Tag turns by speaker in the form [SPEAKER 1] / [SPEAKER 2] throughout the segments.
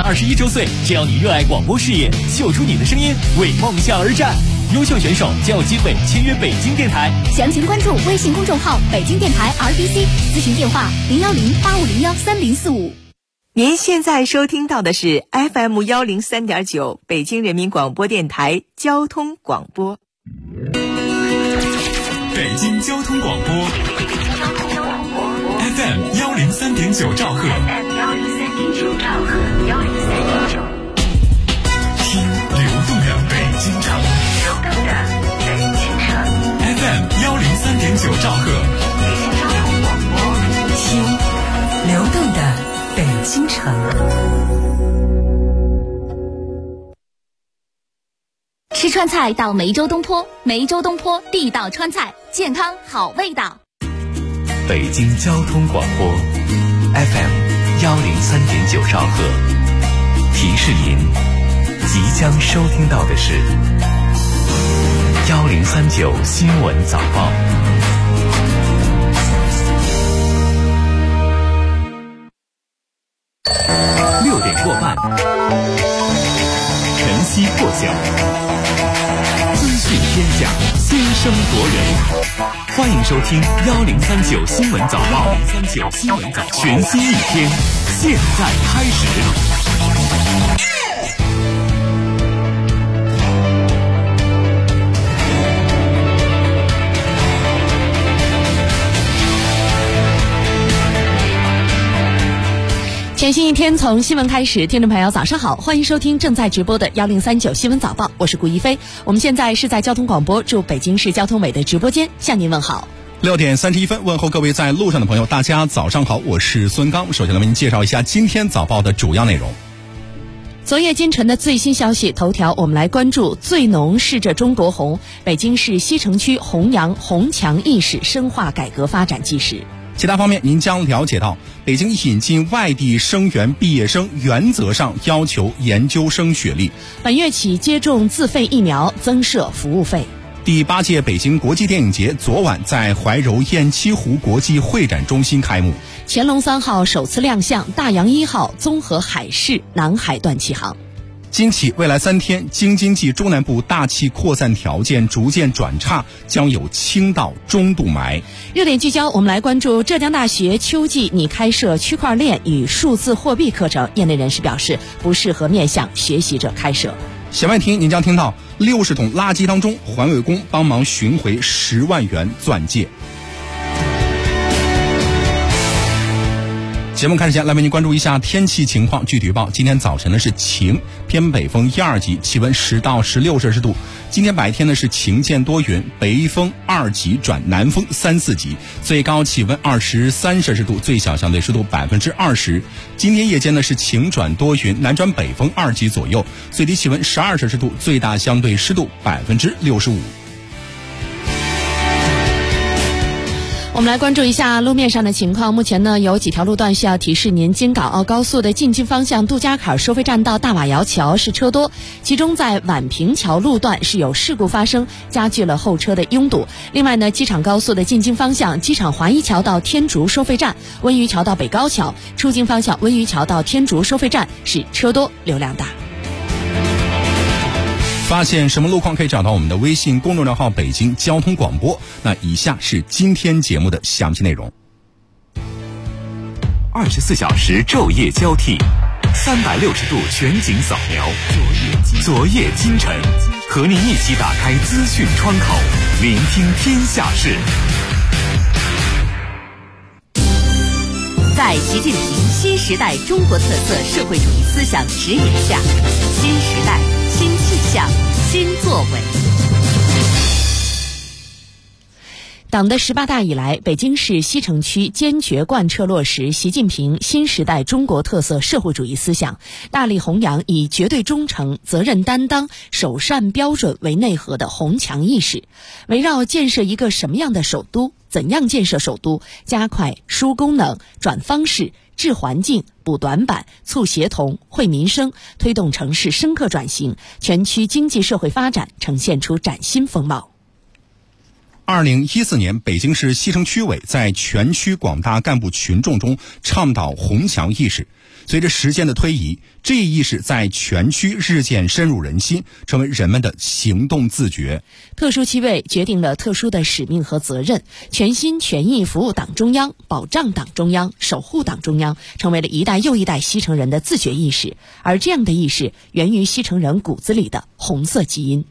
[SPEAKER 1] 21周岁，只要你热爱广播事业，秀出你的声音，为梦想而战。优秀选手将有机会签约北京电台。
[SPEAKER 2] 详情关注微信公众号北京电台 RBC， 咨询电话010-8501-3045。
[SPEAKER 3] 您现在收听到的是 FM103.9 北京人民广播电台交通广播。
[SPEAKER 4] 北京交通广播 FM103.9 兆赫，听流动的北京城FM103.9 兆赫，
[SPEAKER 3] 听流动的北京城。
[SPEAKER 2] 吃川菜到梅州东坡，梅州东坡地道川菜，健康好味道。
[SPEAKER 5] 北京交通广播 FM103.9 兆赫，提示您即将收听到的是1039新闻早报。
[SPEAKER 1] 6点过半，晨曦破晓，资讯天下，先声夺人。欢迎收听1039新闻早报。全新一天，现在开始。
[SPEAKER 6] 全新一天从新闻开始，听众朋友早上好，欢迎收听正在直播的1039新闻早报，我是顾一飞。我们现在是在交通广播驻北京市交通委的直播间向您问好。
[SPEAKER 7] 6点31分，问候各位在路上的朋友，大家早上好，我是孙刚。首先来为您介绍一下今天早报的主要内容。
[SPEAKER 6] 昨夜今晨的最新消息头条，我们来关注最浓是着中国红，北京市西城区弘扬红墙意识，深化改革发展纪实。
[SPEAKER 7] 其他方面您将了解到，北京引进外地生源毕业生原则上要求研究生学历。
[SPEAKER 6] 本月起接种自费疫苗，增设服务费。
[SPEAKER 7] 第8届北京国际电影节昨晚在怀柔雁栖湖国际会展中心开幕。
[SPEAKER 6] 乾隆3号首次亮相，大洋1号综合海事南海段起航。
[SPEAKER 7] 今起未来3天，京津冀中南部大气扩散条件逐渐转差，将有轻到中度霾。
[SPEAKER 6] 热点聚焦，我们来关注浙江大学秋季拟开设区块链与数字货币课程，业内人士表示不适合面向学习者开设。
[SPEAKER 7] 小外听您将听到60桶垃圾当中，环卫工帮忙寻回10万元钻戒。节目开始前，来为您关注一下天气情况。据预报，今天早晨呢是晴，偏北风1、2级，气温10到16摄氏度。今天白天呢是晴间多云，北风2级转南风3、4级，最高气温23摄氏度，最小相对湿度20%。今天夜间呢是晴转多云，南转北风2级左右，最低气温12摄氏度，最大相对湿度65%。
[SPEAKER 6] 我们来关注一下路面上的情况。目前呢，有几条路段需要提示您：京港澳高速的进京方向杜家坎收费站到大瓦窑桥是车多，其中在宛平桥路段是有事故发生，加剧了后车的拥堵。另外呢，机场高速的进京方向机场华一桥到天竺收费站、温榆桥到北高桥，出京方向温榆桥到天竺收费站是车多流量大。
[SPEAKER 7] 发现什么路况可以找到我们的微信公众账号北京交通广播。那以下是今天节目的详细内容。
[SPEAKER 5] 24小时昼夜交替，360度全景扫描，昨夜今晨，和您一起打开资讯窗口，聆听天下事。
[SPEAKER 8] 在习近平新时代中国特色社会主义思想指引下，新时代新气象新作为。
[SPEAKER 6] 党的18大以来，北京市西城区坚决贯彻落实习近平新时代中国特色社会主义思想，大力弘扬以绝对忠诚、责任担当、首善标准为内核的红墙意识，围绕建设一个什么样的首都、怎样建设首都，加快输功能、转方式、治环境、补短板、促协同、惠民生，推动城市深刻转型，全区经济社会发展呈现出崭新风貌。
[SPEAKER 7] 2014年，北京市西城区委在全区广大干部群众中倡导红墙意识， 随着时间的推移，这一意识在全区日渐深入人心，成为人们的行动自觉。
[SPEAKER 6] 特殊期位决定了特殊的使命和责任，全心全意服务党中央，保障党中央，守护党中央，成为了一代又一代西城人的自觉意识。而这样的意识源于西城人骨子里的红色基因。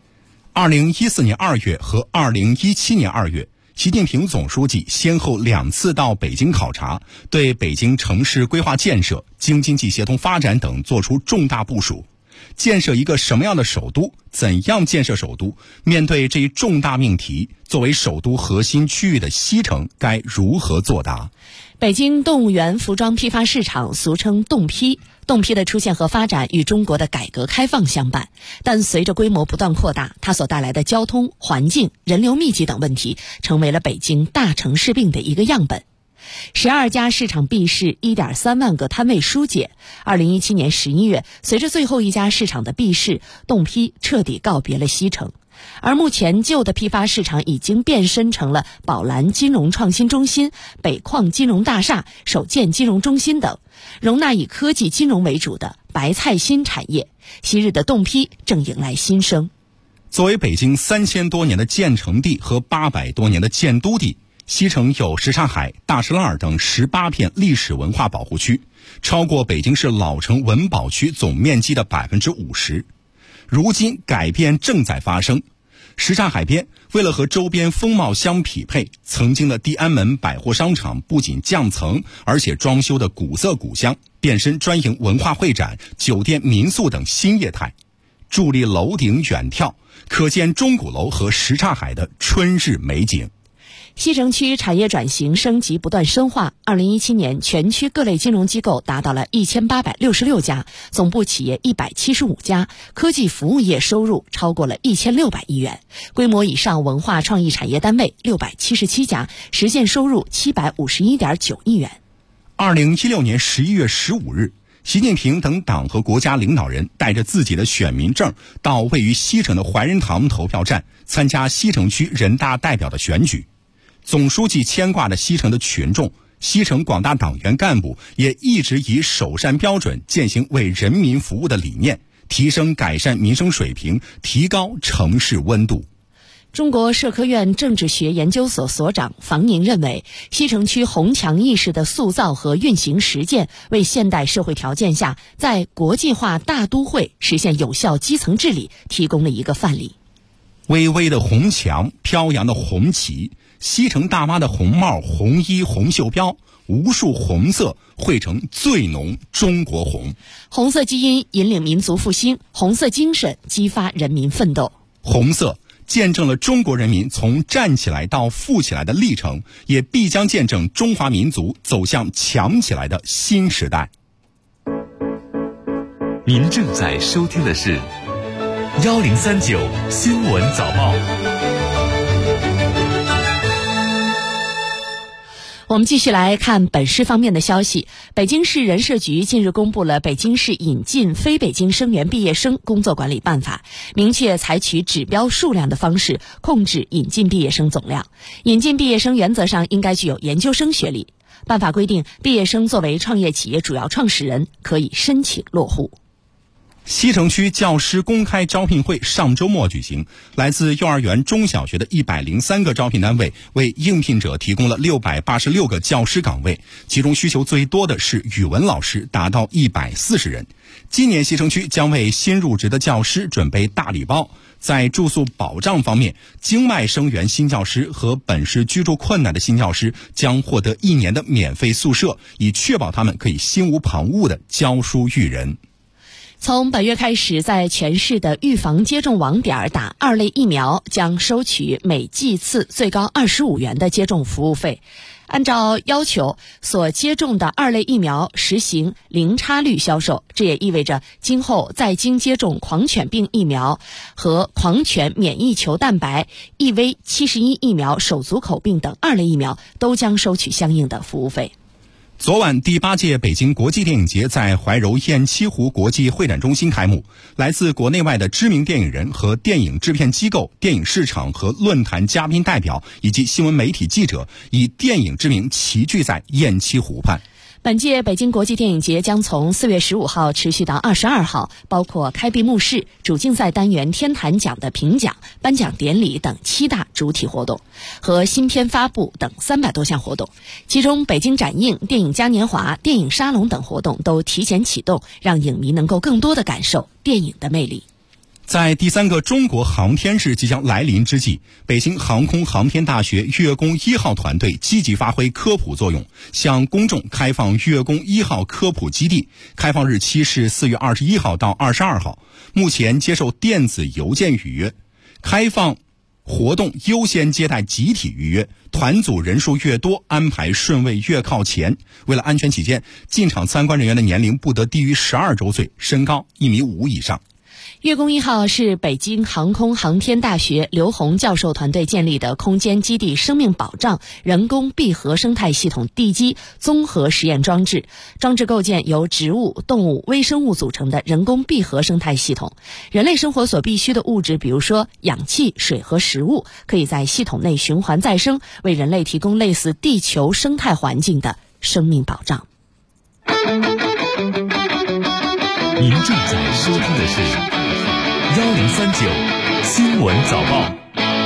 [SPEAKER 7] 2014年2月和2017年2月，习近平总书记先后2次到北京考察，对北京城市规划建设、京津冀协同发展等作出重大部署。建设一个什么样的首都？怎样建设首都？面对这一重大命题，作为首都核心区域的西城该如何作答？
[SPEAKER 6] 北京动物园服装批发市场俗称动批，动批的出现和发展与中国的改革开放相伴，但随着规模不断扩大，它所带来的交通、环境、人流密集等问题，成为了北京大城市病的一个样本。12家市场闭市，1.3万个摊位疏解。2017年11月，随着最后一家市场的闭市，动批彻底告别了西城。而目前旧的批发市场已经变身成了宝蓝金融创新中心、北矿金融大厦、首建金融中心等，容纳以科技金融为主的白菜新产业。昔日的动批正迎来新生。
[SPEAKER 7] 作为北京3000多年的建成地和800多年的建都地，西城有什刹海、大石栏等18片历史文化保护区，超过北京市老城文保区总面积的50%。如今改变正在发生。什刹海边为了和周边风貌相匹配，曾经的地安门百货商场不仅降层，而且装修的古色古香，变身专营文化会展、酒店民宿等新业态。伫立楼顶远眺，可见钟鼓楼和什刹海的春日美景。
[SPEAKER 6] 西城区产业转型升级不断深化，2017年全区各类金融机构达到了1866家，总部企业175家，科技服务业收入超过了1600亿元，规模以上文化创意产业单位677家，实现收入751.9亿元。
[SPEAKER 7] 2016年11月15日，习近平等党和国家领导人带着自己的选民证到位于西城的怀仁堂投票站参加西城区人大代表的选举。总书记牵挂着西城的群众，西城广大党员干部也一直以首善标准践行为人民服务的理念，提升改善民生水平，提高城市温度。
[SPEAKER 6] 中国社科院政治学研究所所长房宁认为，西城区红墙意识的塑造和运行实践，为现代社会条件下在国际化大都会实现有效基层治理提供了一个范例。
[SPEAKER 7] 巍巍的红墙，飘扬的红旗，西城大妈的红帽、红衣、红袖标，无数红色汇成最浓中国红。
[SPEAKER 6] 红色基因引领民族复兴，红色精神激发人民奋斗。
[SPEAKER 7] 红色见证了中国人民从站起来到富起来的历程，也必将见证中华民族走向强起来的新时代。
[SPEAKER 1] 您正在收听的是1039新闻早报。
[SPEAKER 6] 我们继续来看本市方面的消息。北京市人社局近日公布了《北京市引进非北京生源毕业生工作管理办法》，明确采取指标数量的方式控制引进毕业生总量。引进毕业生原则上应该具有研究生学历。办法规定，毕业生作为创业企业主要创始人，可以申请落户。
[SPEAKER 7] 西城区教师公开招聘会上周末举行，来自幼儿园、中小学的103个招聘单位为应聘者提供了686个教师岗位，其中需求最多的是语文老师，达到140人。今年西城区将为新入职的教师准备大礼包。在住宿保障方面，经脉生源新教师和本市居住困难的新教师将获得1年的免费宿舍，以确保他们可以心无旁骛地教书育人。
[SPEAKER 6] 从本月开始，在全市的预防接种网点打2类疫苗将收取每剂次最高25元的接种服务费。按照要求，所接种的2类疫苗实行零差率销售，这也意味着今后在京接种狂犬病疫苗和狂犬免疫球蛋白、EV71 疫苗手足口病等2类疫苗都将收取相应的服务费。
[SPEAKER 7] 昨晚第8届北京国际电影节在怀柔雁栖湖国际会展中心开幕，来自国内外的知名电影人和电影制片机构、电影市场和论坛嘉宾代表以及新闻媒体记者以电影之名齐聚在雁栖湖畔。
[SPEAKER 6] 本届北京国际电影节将从4月15号持续到22号，包括开闭幕式、主竞赛单元天坛奖的评奖、颁奖典礼等7大主体活动，和新片发布等300多项活动。其中，北京展映、电影嘉年华、电影沙龙等活动都提前启动，让影迷能够更多地感受电影的魅力。
[SPEAKER 7] 在第3个中国航天日即将来临之际，北京航空航天大学月宫1号团队积极发挥科普作用，向公众开放月宫1号科普基地，开放日期是4月21号到22号，目前接受电子邮件预约，开放活动优先接待集体预约，团组人数越多，安排顺位越靠前。为了安全起见，进场参观人员的年龄不得低于12周岁，身高1.5米以上。
[SPEAKER 6] 月宫1号是北京航空航天大学刘洪教授团队建立的空间基地生命保障人工闭合生态系统地基综合实验装置。装置构建由植物、动物、微生物组成的人工闭合生态系统。人类生活所必需的物质，比如说氧气、水和食物，可以在系统内循环再生，为人类提供类似地球生态环境的生命保障。
[SPEAKER 1] 您正在收听的是1039新闻早报。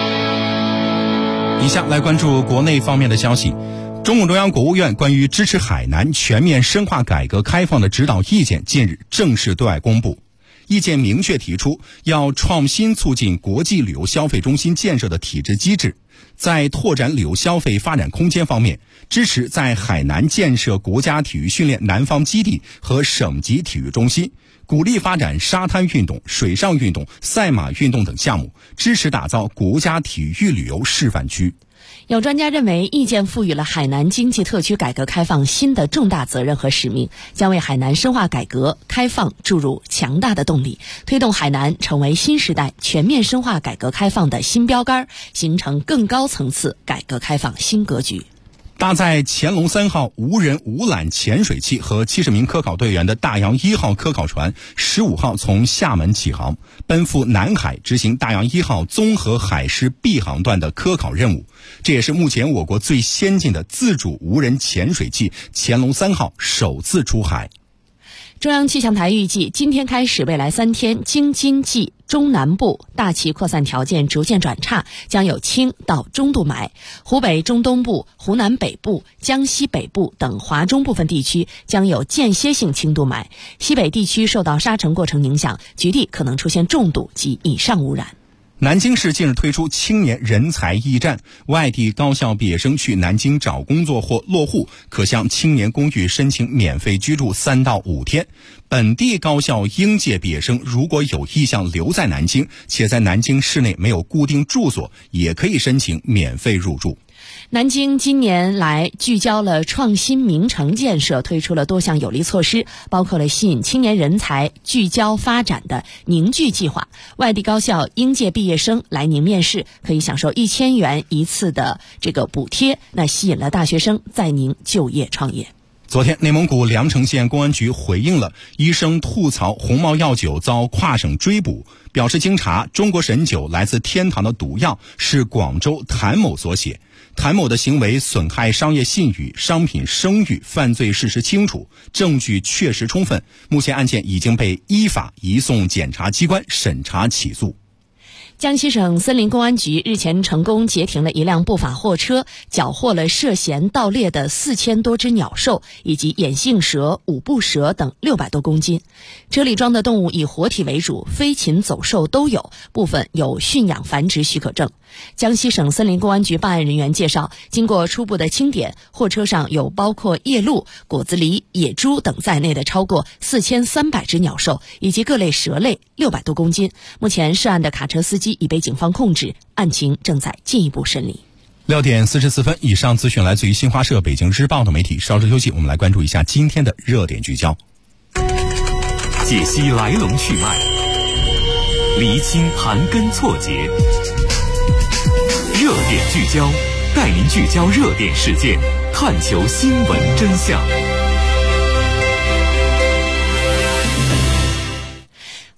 [SPEAKER 7] 以下来关注国内方面的消息。中共中央、国务院关于支持海南全面深化改革开放的指导意见近日正式对外公布。意见明确提出，要创新促进国际旅游消费中心建设的体制机制，在拓展旅游消费发展空间方面，支持在海南建设国家体育训练南方基地和省级体育中心，鼓励发展沙滩运动、水上运动、赛马运动等项目，支持打造国家体育旅游示范区。
[SPEAKER 6] 有专家认为，意见赋予了海南经济特区改革开放新的重大责任和使命，将为海南深化改革开放注入强大的动力，推动海南成为新时代全面深化改革开放的新标杆，形成更高层次改革开放新格局。
[SPEAKER 7] 搭载乾隆3号无人无缆潜水器和70名科考队员的大洋1号科考船15号从厦门起航，奔赴南海执行大洋1号综合海事 B 航段的科考任务。这也是目前我国最先进的自主无人潜水器乾隆3号首次出海。
[SPEAKER 6] 中央气象台预计，今天开始未来3天，京津冀中南部大气扩散条件逐渐转差，将有轻到中度霾。湖北中东部、湖南北部、江西北部等华中部分地区将有间歇性轻度霾。西北地区受到沙尘过程影响，局地可能出现重度及以上污染。
[SPEAKER 7] 南京市近日推出青年人才驿站，外地高校毕业生去南京找工作或落户，可向青年公寓申请免费居住3到5天。本地高校应届毕业生如果有意向留在南京，且在南京市内没有固定住所，也可以申请免费入住。
[SPEAKER 6] 南京今年来聚焦了创新名城建设，推出了多项有力措施，包括了吸引青年人才聚焦发展的凝聚计划。外地高校应届毕业生来宁面试，可以享受1000元一次的这个补贴，那吸引了大学生在宁就业创业。
[SPEAKER 7] 昨天，内蒙古凉城县公安局回应了医生吐槽红帽药酒遭跨省追捕，表示经查，中国神酒来自天堂的毒药是广州谭某所写。谭某的行为损害商业信誉、商品声誉，犯罪事实清楚，证据确实充分。目前案件已经被依法移送检察机关审查起诉。
[SPEAKER 6] 江西省森林公安局日前成功截停了一辆不法货车，缴获了涉嫌盗猎的4000多只鸟兽以及眼镜蛇、五步蛇等600多公斤。车里装的动物以活体为主，飞禽走兽都有，部分有驯养繁殖许可证。江西省森林公安局办案人员介绍，经过初步的清点，货车上有包括夜鹭、果子狸、野猪等在内的超过4300只鸟兽以及各类蛇类600多公斤。目前涉案的卡车司机已被警方控制，案情正在进一步审理。
[SPEAKER 7] 6点44分，以上资讯来自于新华社、北京日报的媒体。稍事休息，我们来关注一下今天的热点聚焦，
[SPEAKER 1] 解析来龙去脉，厘清盘根错节。热点聚焦，带您聚焦热点事件，探求新闻真相。
[SPEAKER 6] 欢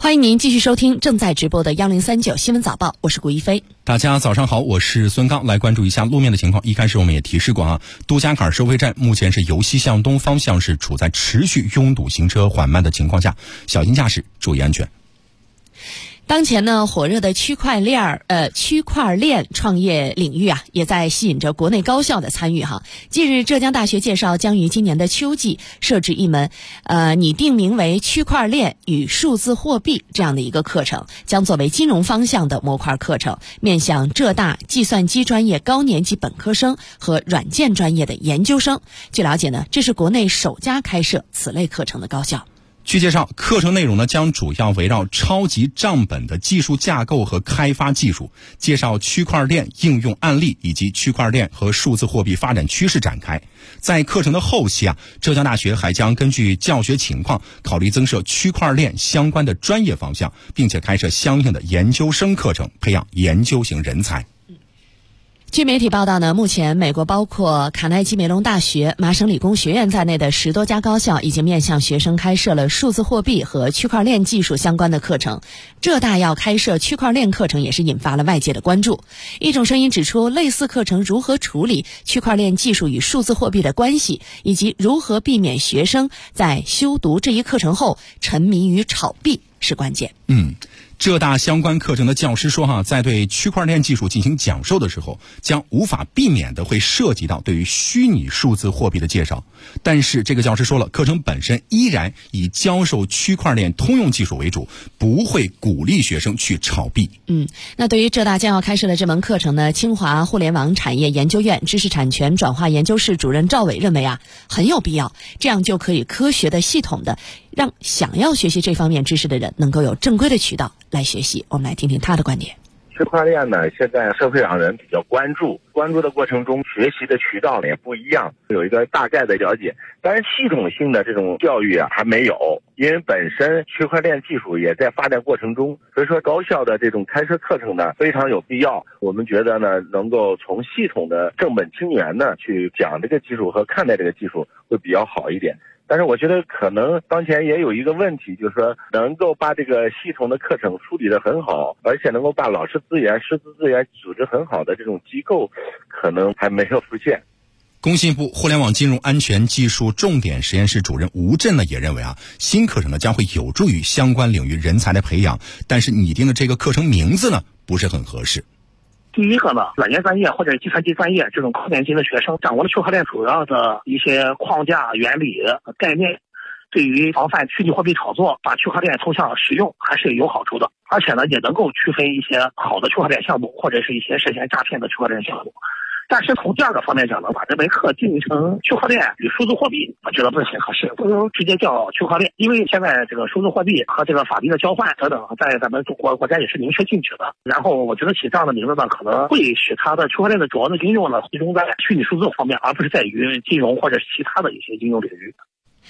[SPEAKER 6] 欢迎您继续收听正在直播的1039新闻早报，我是顾一飞。
[SPEAKER 7] 大家早上好，我是孙刚，来关注一下路面的情况。一开始我们也提示过啊，杜家坎收费站目前是由西向东方向是处在持续拥堵、行车缓慢的情况下，小心驾驶，注意安全。
[SPEAKER 6] 当前呢，火热的区块链创业领域啊，也在吸引着国内高校的参与哈。近日，浙江大学介绍将于今年的秋季设置一门拟定名为区块链与数字货币这样的一个课程，将作为金融方向的模块课程，面向浙大计算机专业高年级本科生和软件专业的研究生。据了解呢，这是国内首家开设此类课程的高校。
[SPEAKER 7] 据介绍，课程内容呢将主要围绕超级账本的技术架构和开发技术，介绍区块链应用案例以及区块链和数字货币发展趋势展开。在课程的后期啊，浙江大学还将根据教学情况考虑增设区块链相关的专业方向，并且开设相应的研究生课程，培养研究型人才。
[SPEAKER 6] 据媒体报道呢，目前美国包括卡耐基梅隆大学、麻省理工学院在内的10多家高校已经面向学生开设了数字货币和区块链技术相关的课程。浙大要开设区块链课程也是引发了外界的关注。一种声音指出，类似课程如何处理区块链技术与数字货币的关系，以及如何避免学生在修读这一课程后沉迷于炒币是关键。
[SPEAKER 7] 浙大相关课程的教师说在对区块链技术进行讲授的时候，将无法避免的会涉及到对于虚拟数字货币的介绍。但是这个教师说了，课程本身依然以教授区块链通用技术为主，不会鼓励学生去炒币。
[SPEAKER 6] 那对于浙大将要开设的这门课程呢，清华互联网产业研究院知识产权转化研究室主任赵伟认为很有必要，这样就可以科学的、系统的让想要学习这方面知识的人能够有正规的渠道来学习。我们来听听他的观点。
[SPEAKER 9] 区块链呢，现在社会上人比较关注的过程中，学习的渠道也不一样，有一个大概的了解，但是系统性的这种教育还没有，因为本身区块链技术也在发展过程中，所以说高校的这种开设课程呢非常有必要。我们觉得呢，能够从系统的正本清源呢去讲这个技术和看待这个技术会比较好一点。但是我觉得可能当前也有一个问题，就是说能够把这个系统的课程处理得很好，而且能够把老师资源、师资资源组织很好的这种机构可能还没有出现。
[SPEAKER 7] 工信部互联网金融安全技术重点实验室主任吴震呢也认为新课程呢将会有助于相关领域人才的培养，但是拟定的这个课程名字呢不是很合适。
[SPEAKER 10] 第一个呢，软件专业或者计算机专业这种高年级的学生掌握了区块链主要的一些框架、原理、概念，对于防范虚拟货币炒作、把区块链抽象使用还是有好处的。而且呢，也能够区分一些好的区块链项目，或者是一些涉嫌诈骗的区块链项目。但是从第二个方面讲呢，把这门课定义成区块链与数字货币，我觉得不是很合适，不如直接叫区块链。因为现在这个数字货币和这个法币的交换等等，在咱们中国国家也是明确禁止的。然后我觉得起这样的名字呢，可能会使它的区块链的主要的应用呢，集中在虚拟数字方面，而不是在于金融或者其他的一些应用领域。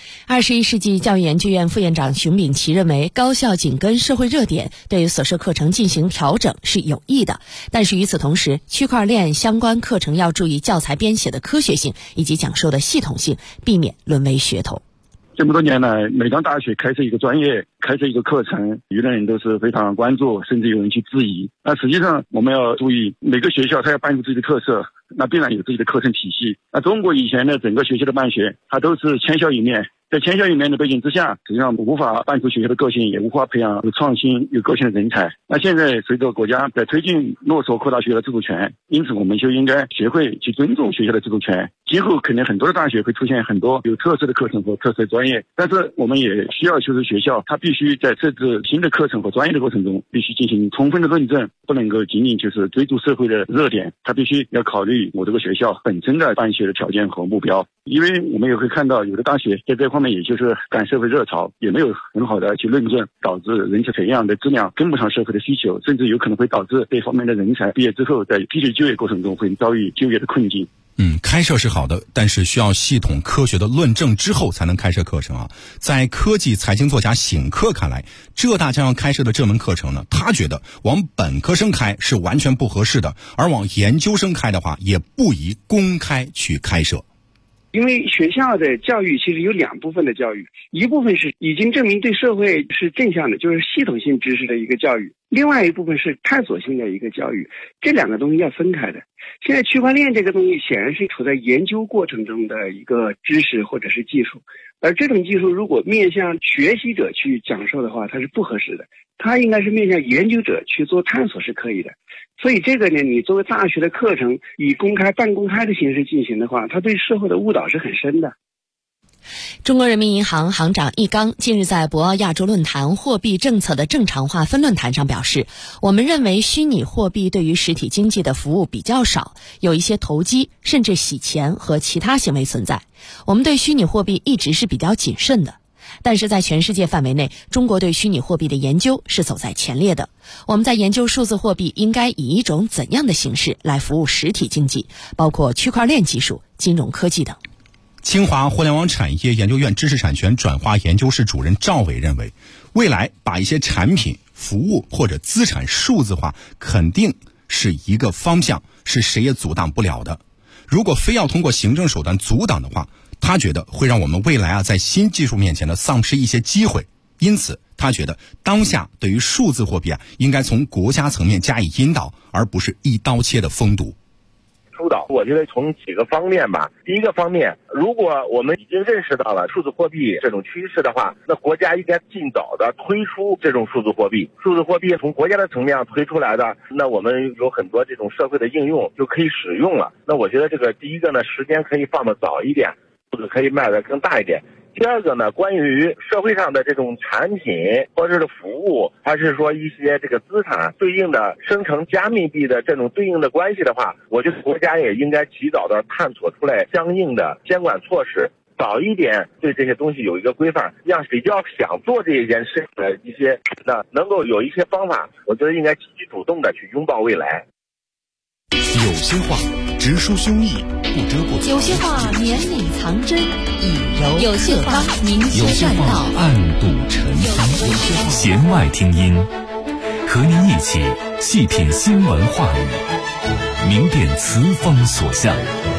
[SPEAKER 6] 21世纪教育研究院副院长熊丙奇认为，高校紧跟社会热点，对所设课程进行调整是有益的。但是与此同时，区块链相关课程要注意教材编写的科学性以及讲授的系统性，避免沦为噱头。
[SPEAKER 11] 这么多年来，每当大学开设一个专业、开设一个课程，舆论人都是非常关注，甚至有人去质疑。那实际上我们要注意，每个学校它要办出自己的特色，那必然有自己的课程体系。那中国以前的整个学校的办学，它都是千校一面。在千校一面的背景之下，实际上无法办出学校的个性，也无法培养有创新、有个性的人才。那现在随着国家在推进落实扩大学校的自主权，因此我们就应该学会去尊重学校的自主权。今后可能很多的大学会出现很多有特色的课程和特色专业，但是我们也需要就是学校它必须在设置新的课程和专业的过程中，必须进行充分的论证，不能够仅仅就是追逐社会的热点，它必须要考虑我这个学校本身的办学的条件和目标。因为我们也会看到有的大学在这方面也就是赶社会热潮，也没有很好的去论证，导致人才培养的质量跟不上社会的需求，甚至有可能会导致这方面的人才毕业之后在批准就业过程中会遭遇就业的困境。
[SPEAKER 7] 开设是好的，但是需要系统科学的论证之后才能开设课程啊。在科技财经作家醒客看来，浙大将要开设的这门课程呢，他觉得往本科生开是完全不合适的，而往研究生开的话，也不宜公开去开设。
[SPEAKER 12] 因为学校的教育其实有2部分的教育，一部分是已经证明对社会是正向的，就是系统性知识的一个教育，另外一部分是探索性的一个教育，这2个东西要分开的。现在区块链这个东西显然是处在研究过程中的一个知识或者是技术，而这种技术如果面向学习者去讲授的话，它是不合适的，它应该是面向研究者去做探索是可以的。所以这个呢，你作为大学的课程以公开半公开的形式进行的话，它对社会的误导是很深的。
[SPEAKER 6] 中国人民银行行长易纲近日在博鳌亚洲论坛货币政策的正常化分论坛上表示，我们认为虚拟货币对于实体经济的服务比较少，有一些投机甚至洗钱和其他行为存在。我们对虚拟货币一直是比较谨慎的。但是在全世界范围内，中国对虚拟货币的研究是走在前列的。我们在研究数字货币应该以一种怎样的形式来服务实体经济，包括区块链技术、金融科技等。
[SPEAKER 7] 清华互联网产业研究院知识产权转化研究室主任赵伟认为，未来把一些产品、服务或者资产数字化肯定是一个方向，是谁也阻挡不了的。如果非要通过行政手段阻挡的话，他觉得会让我们未来在新技术面前丧失一些机会。因此他觉得当下对于数字货币应该从国家层面加以引导，而不是一刀切的封堵。
[SPEAKER 9] 疏导，我觉得从几个方面吧。第一个方面，如果我们已经认识到了数字货币这种趋势的话，那国家应该尽早的推出这种数字货币。数字货币从国家的层面上推出来的，那我们有很多这种社会的应用就可以使用了。那我觉得这个第一个呢，时间可以放得早一点，或者可以卖得更大一点。第二个呢，关于社会上的这种产品或者是服务，还是说一些这个资产对应的生成加密币的这种对应的关系的话，我觉得国家也应该及早的探索出来相应的监管措施，早一点对这些东西有一个规范，让比较想做这件事的一些能够有一些方法，我觉得应该积极主动的去拥抱未来。
[SPEAKER 1] 有些话直抒胸臆，不遮不藏；
[SPEAKER 2] 有些话绵里藏针，以柔
[SPEAKER 1] 有些话明修栈道，暗度陈仓。弦外听音，和您一起细品新闻话语，明辨词风所向。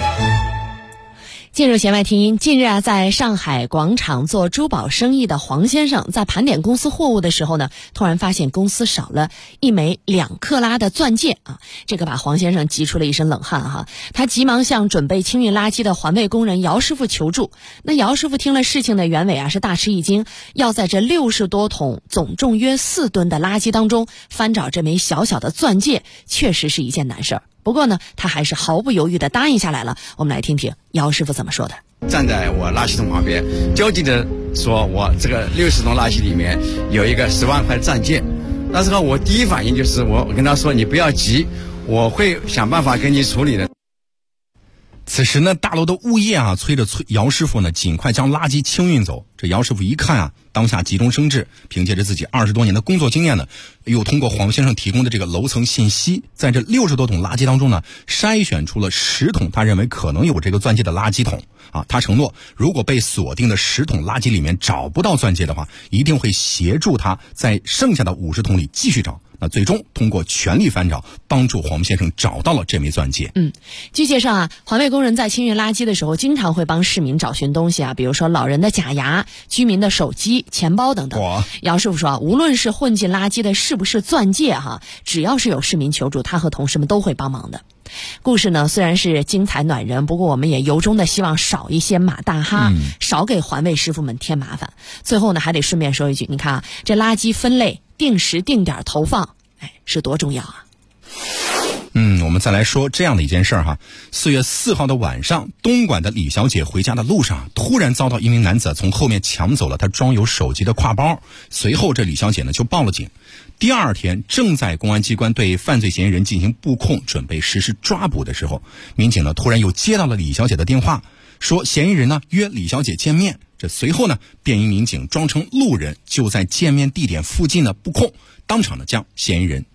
[SPEAKER 6] 进入弦外听音，近日在上海广场做珠宝生意的黄先生在盘点公司货物的时候呢，突然发现公司少了一枚2克拉的钻戒这个把黄先生急出了一身冷汗他急忙向准备清运垃圾的环卫工人姚师傅求助。那姚师傅听了事情的原委是大吃一惊，要在这60多桶总重约4吨的垃圾当中翻找这枚小小的钻戒，确实是一件难事儿。不过呢，他还是毫不犹豫地答应下来了。我们来听听姚师傅怎么说的。
[SPEAKER 13] 站在我垃圾桶旁边，焦急地说，我这个60桶垃圾里面有一个10万块的钻戒。但是我第一反应就是我跟他说，你不要急，我会想办法给你处理的。
[SPEAKER 7] 此时呢，大楼的物业催着姚师傅呢尽快将垃圾清运走。这姚师傅一看当下急中生智，凭借着自己20多年的工作经验呢，又通过黄先生提供的这个楼层信息，在这60多桶垃圾当中呢，筛选出了10桶他认为可能有这个钻戒的垃圾桶他承诺，如果被锁定的10桶垃圾里面找不到钻戒的话，一定会协助他在剩下的50桶里继续找。那最终通过全力翻找，帮助黄先生找到了这枚钻戒。
[SPEAKER 6] 据介绍环卫工人在清运垃圾的时候，经常会帮市民找寻东西比如说老人的假牙、居民的手机、钱包等等。姚师傅说无论是混进垃圾的是不是钻戒只要是有市民求助，他和同事们都会帮忙的。故事呢虽然是精彩暖人，不过我们也由衷的希望少一些马大哈，少给环卫师傅们添麻烦。最后呢还得顺便说一句，你看这垃圾分类定时定点投放是多重要
[SPEAKER 7] 我们再来说这样的一件事儿4月4号的晚上，东莞的李小姐回家的路上，突然遭到一名男子从后面抢走了她装有手机的挎包。随后这李小姐呢就报了警。第二天，正在公安机关对犯罪嫌疑人进行布控，准备实施抓捕的时候，民警呢突然又接到了李小姐的电话，说嫌疑人呢约李小姐见面。这随后呢，便衣民警装成路人，就在见面地点附近的布控，当场呢将嫌疑人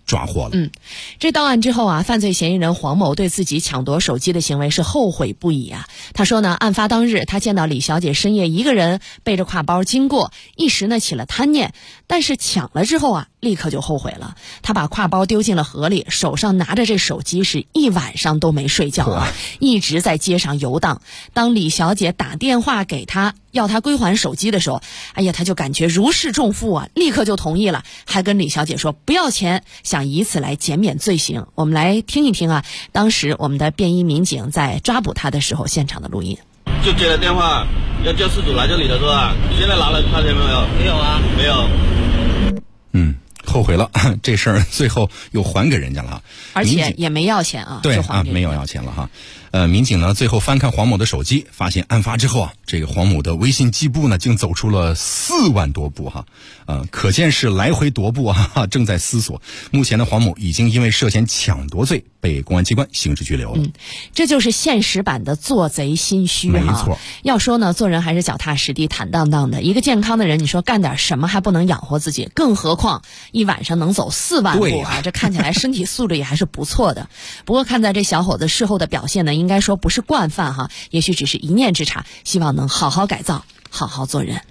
[SPEAKER 7] 抓获了。
[SPEAKER 6] 这到案之后啊，犯罪嫌疑人黄某对自己抢夺手机的行为是后悔不已啊。他说呢，案发当日他见到李小姐深夜一个人背着挎包经过，一时呢起了贪念，但是抢了之后啊，立刻就后悔了。他把挎包丢进了河里，手上拿着这手机是一晚上都没睡觉啊，一直在街上游荡。当李小姐打电话给他要他归还手机的时候，哎呀，他就感觉如释重负啊，立刻就同意了，还跟李小姐说不要钱，想以此来减免罪行。我们来听一听啊，当时我们的便衣民警在抓捕他的时候现场的录音。
[SPEAKER 14] 就接了电话，要叫事主来这里的是吧？你现在拿了他钱没有？没有啊，没有。
[SPEAKER 7] 后悔了，这事儿最后又还给人家了，
[SPEAKER 6] 而且也没要钱啊。
[SPEAKER 7] 对啊，没有要钱了哈。民警呢最后翻看黄某的手机，发现案发之后啊，这个黄某的微信计步呢竟走出了4万多步哈，可见是来回踱步啊，正在思索。目前呢，黄某已经因为涉嫌抢夺罪被公安机关刑事拘留了。
[SPEAKER 6] 这就是现实版的做贼心虚哈。
[SPEAKER 7] 没错，
[SPEAKER 6] 要说呢，做人还是脚踏实地、坦荡荡的。一个健康的人，你说干点什么还不能养活自己？更何况一晚上能走4万步啊，这看起来身体素质也还是不错的。不过看在这小伙子事后的表现呢，应该说不是惯犯哈，也许只是一念之差，希望能好好改造，好好做人。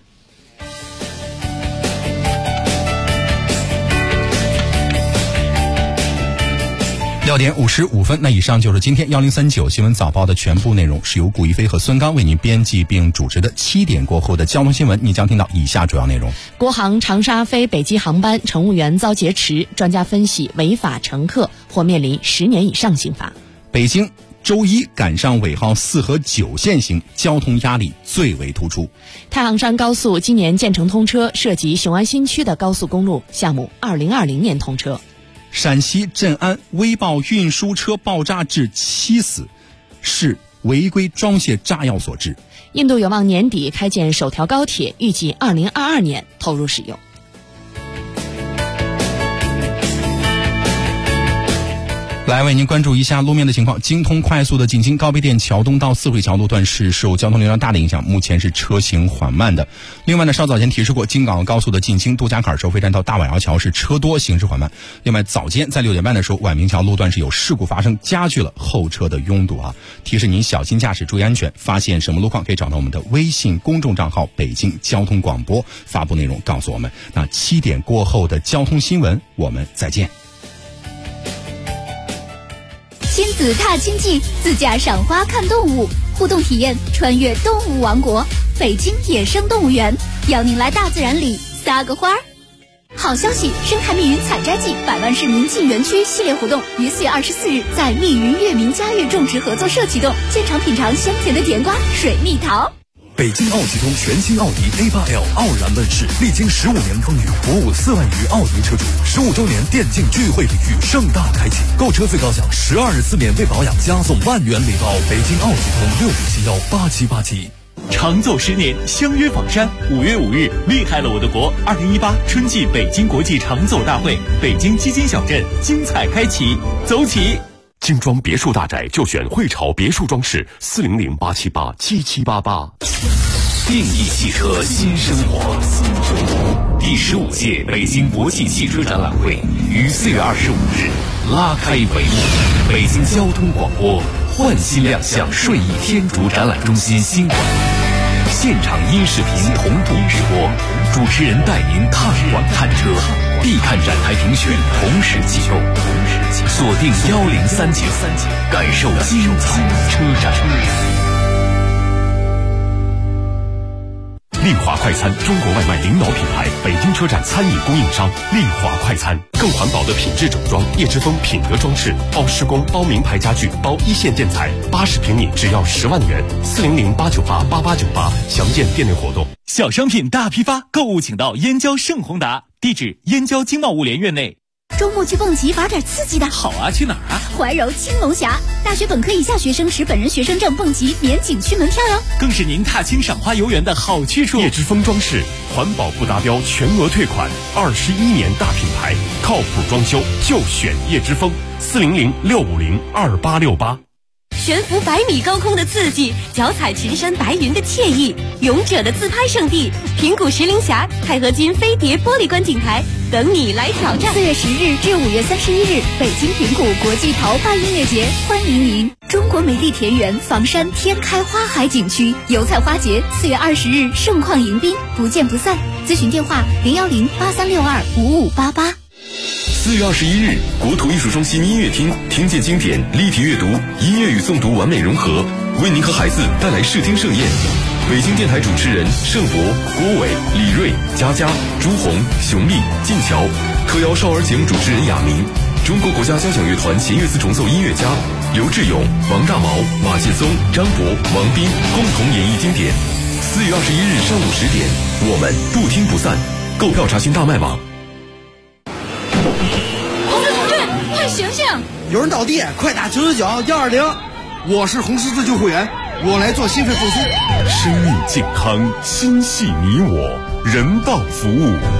[SPEAKER 7] 6点55分，那以上就是今天1039新闻早报的全部内容，是由顾一飞和孙刚为您编辑并主持的。7点过后的交通新闻，你将听到以下主要内容：
[SPEAKER 6] 国航长沙飞北极航班乘务员遭劫持，专家分析违法乘客或面临10年以上刑罚。
[SPEAKER 7] 北京周一赶上尾号4和9限行，交通压力最为突出。
[SPEAKER 6] 太行山高速今年建成通车，涉及雄安新区的高速公路项目2020年通车。
[SPEAKER 7] 陕西镇安微爆运输车爆炸致7死，是违规装卸炸药所致。
[SPEAKER 6] 印度有望年底开建首条高铁，预计2022年投入使用。
[SPEAKER 7] 来为您关注一下路面的情况。京通快速的进京高碑店桥东到四惠桥路段是受交通流量大的影响，目前是车行缓慢的。另外呢，稍早前提示过，京港澳高速的进京杜家坎收费站到大碗窑桥是车多，行驶缓慢。另外早间在6点半的时候，宛平桥路段是有事故发生，加剧了后车的拥堵啊，提示您小心驾驶，注意安全。发现什么路况可以找到我们的微信公众账号北京交通广播，发布内容告诉我们。那7点过后的交通新闻，我们再见。
[SPEAKER 2] 亲子踏经济，自驾赏花看动物，互动体验穿越动物王国，北京野生动物园邀您来大自然里撒个花儿。好消息，生态密云采摘季100万市民进园区系列活动于4月24日在密云月明嘉悦种植合作社启动，现场品尝香甜的甜瓜、水蜜桃。
[SPEAKER 15] 北京奥汽通全新奥迪 A8L 傲然问世，历经15年风雨，服务4万余奥迪车主。15周年电竞聚会礼遇盛大开启，购车最高享12日次免费保养，加送1万元礼包。北京奥汽通65718787。
[SPEAKER 1] 长奏10年，相约访山。5月5日，厉害了我的国！2018春季北京国际长奏大会，北京基金小镇精彩开启，走起！
[SPEAKER 16] 精装别墅大宅就选汇潮别墅装饰，400-878-7788。
[SPEAKER 1] 定义汽车新生活。第15届北京国际汽车展览会于4月25日拉开帷幕。北京交通广播焕新亮相顺义天竺展览中心新馆，现场音视频同步直播，主持人带您踏馆看车，必看展台评选同时启动，锁定1039，感受精彩车展。
[SPEAKER 16] 丽华快餐，中国外卖领导品牌，北京车展餐饮供应商。丽华快餐，更环保的品质整装，叶之峰品格装饰，包施工，包名牌家具，包一线建材，80平米只要10万元，400-898-8898，详见店内活动。
[SPEAKER 1] 小商品大批发，购物请到燕郊盛宏达，地址燕郊经贸物联院内。
[SPEAKER 2] 周末去蹦极，玩点刺激的。
[SPEAKER 1] 好啊，去哪儿啊？
[SPEAKER 2] 怀柔青龙峡，大学本科以下学生持本人学生证蹦极免景区门票哟，
[SPEAKER 1] 更是您踏青赏花游园的好去处。
[SPEAKER 16] 叶之峰装饰，环保不达标全额退款，21年大品牌，靠谱装修就选叶之峰，400-650-2868。
[SPEAKER 17] 悬浮100米高空的刺激，脚踩群山白云的惬意，勇者的自拍圣地平谷石林峡钛合金飞碟玻璃观景台等你来挑战。
[SPEAKER 2] 4月10日至5月31日，北京平谷国际陶发音乐节，欢迎您！中国美丽田园房山天开花海景区油菜花节4月20日盛况迎宾，不见不散。咨询电话010-8362-5588。
[SPEAKER 16] 4月21日，国土艺术中心音乐厅听见经典，立体阅读，音乐与诵读完美融合，为您和孩子带来视听盛宴。北京电台主持人盛博、郭伟、李锐、佳佳、朱红、熊丽、静乔，特邀少儿节目主持人雅明，中国国家交响乐团弦乐四重奏音乐家刘志勇、王大毛、马劲松、张博、王斌共同演绎经典。4月21日上午10点，我们不听不散。购票查询大麦网。
[SPEAKER 2] 同志，快醒醒！
[SPEAKER 18] 有人倒地，快打999-120。我是红十字救护员，我来做心肺复苏。
[SPEAKER 16] 生命健康，心系你我，人道服务。